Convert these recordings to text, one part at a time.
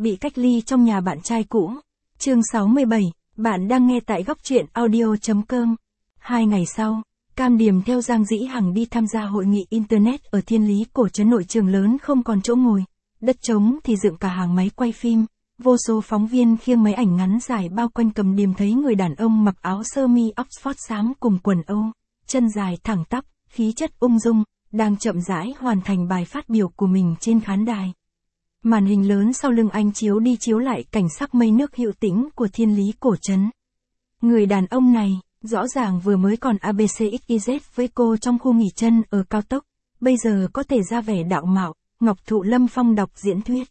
bị cách ly trong nhà bạn trai cũ. Chương 67, bạn đang nghe tại góc truyện audio.com. 2 ngày sau, Cam Điềm theo Giang Dĩ Hằng đi tham gia hội nghị Internet ở Thiên Lý Cổ Trấn. Nội trường lớn không còn chỗ ngồi, đất trống thì dựng cả hàng máy quay phim, vô số phóng viên khiêng máy ảnh ngắn dài bao quanh. Cam Điềm thấy người đàn ông mặc áo sơ mi Oxford xám cùng quần Âu, chân dài thẳng tắp, khí chất ung dung, đang chậm rãi hoàn thành bài phát biểu của mình trên khán đài. Màn hình lớn sau lưng anh chiếu đi chiếu lại cảnh sắc mây nước hữu tĩnh của Thiên Lý Cổ Trấn. Người đàn ông này, rõ ràng vừa mới còn ABCXYZ với cô trong khu nghỉ chân ở cao tốc, bây giờ có thể ra vẻ đạo mạo, Ngọc Thụ Lâm Phong đọc diễn thuyết.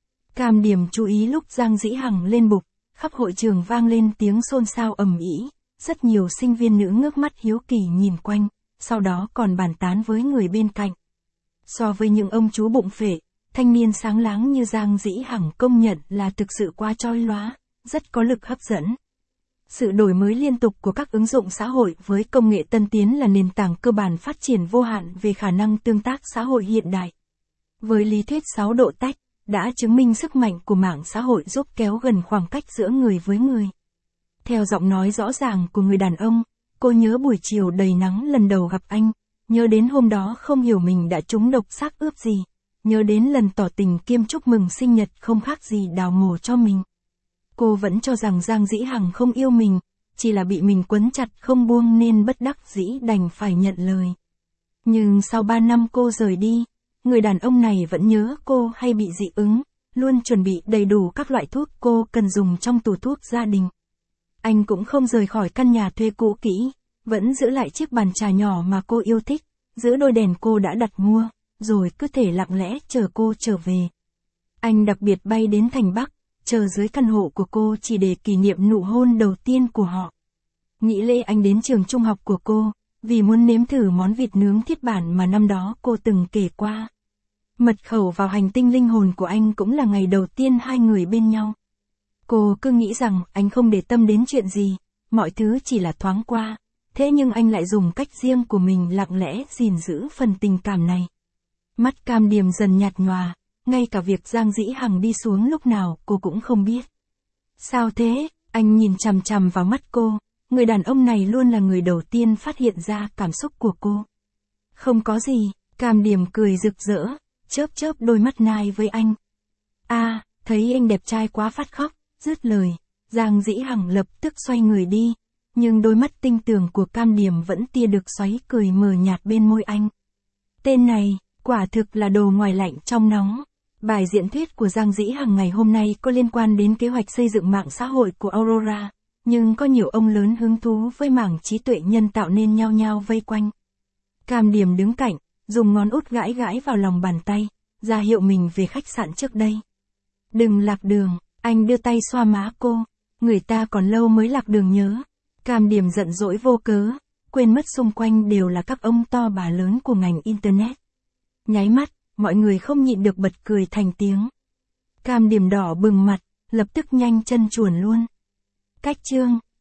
Cam Điềm chú ý lúc Giang Dĩ Hằng lên bục, khắp hội trường vang lên tiếng xôn xao ầm ĩ, rất nhiều sinh viên nữ ngước mắt hiếu kỳ nhìn quanh, sau đó còn bàn tán với người bên cạnh. So với những ông chú bụng phệ, thanh niên sáng láng như Giang Dĩ Hằng công nhận là thực sự quá chói lóa, rất có lực hấp dẫn. Sự đổi mới liên tục của các ứng dụng xã hội với công nghệ tân tiến là nền tảng cơ bản phát triển vô hạn về khả năng tương tác xã hội hiện đại. Với lý thuyết 6 độ tách, đã chứng minh sức mạnh của mạng xã hội giúp kéo gần khoảng cách giữa người với người. Theo giọng nói rõ ràng của người đàn ông, cô nhớ buổi chiều đầy nắng lần đầu gặp anh, nhớ đến hôm đó không hiểu mình đã trúng độc xác ướp gì, nhớ đến lần tỏ tình kiêm chúc mừng sinh nhật không khác gì đào mồ cho mình. Cô vẫn cho rằng Giang Dĩ Hằng không yêu mình, chỉ là bị mình quấn chặt không buông nên bất đắc dĩ đành phải nhận lời. Nhưng sau 3 năm cô rời đi, người đàn ông này vẫn nhớ cô hay bị dị ứng, luôn chuẩn bị đầy đủ các loại thuốc cô cần dùng trong tủ thuốc gia đình. Anh cũng không rời khỏi căn nhà thuê cũ kỹ, vẫn giữ lại chiếc bàn trà nhỏ mà cô yêu thích, giữ đôi đèn cô đã đặt mua, rồi cứ thể lặng lẽ chờ cô trở về. Anh đặc biệt bay đến thành Bắc, chờ dưới căn hộ của cô chỉ để kỷ niệm nụ hôn đầu tiên của họ. Nghĩ lễ anh đến trường trung học của cô, vì muốn nếm thử món vịt nướng thiết bản mà năm đó cô từng kể qua. Mật khẩu vào hành tinh linh hồn của anh cũng là ngày đầu tiên hai người bên nhau. Cô cứ nghĩ rằng anh không để tâm đến chuyện gì, mọi thứ chỉ là thoáng qua, thế nhưng anh lại dùng cách riêng của mình lặng lẽ gìn giữ phần tình cảm này. Mắt Cam Điềm dần nhạt nhòa, ngay cả việc Giang Dĩ Hằng đi xuống lúc nào cô cũng không biết. Sao thế? Anh nhìn chằm chằm vào mắt cô, người đàn ông này luôn là người đầu tiên phát hiện ra cảm xúc của cô. Không có gì, Cam Điềm cười rực rỡ, chớp chớp đôi mắt nai với anh. Thấy anh đẹp trai quá phát khóc, dứt lời, Giang Dĩ Hằng lập tức xoay người đi, nhưng đôi mắt tinh tường của Cam Điềm vẫn tia được xoáy cười mờ nhạt bên môi anh. Tên này, quả thực là đồ ngoài lạnh trong nóng. Bài diễn thuyết của Giang Dĩ Hằng ngày hôm nay có liên quan đến kế hoạch xây dựng mạng xã hội của Aurora, nhưng có nhiều ông lớn hứng thú với mảng trí tuệ nhân tạo nên nhao nhao vây quanh. Cam Điềm đứng cạnh, dùng ngón út gãi gãi vào lòng bàn tay, ra hiệu mình về khách sạn trước đây. Đừng lạc đường, anh đưa tay xoa má cô, người ta còn lâu mới lạc đường nhớ. Cam Điềm giận dỗi vô cớ, quên mất xung quanh đều là các ông to bà lớn của ngành Internet. Nháy mắt, mọi người không nhịn được bật cười thành tiếng. Cam Điềm đỏ bừng mặt, lập tức nhanh chân chuồn luôn. Cách chương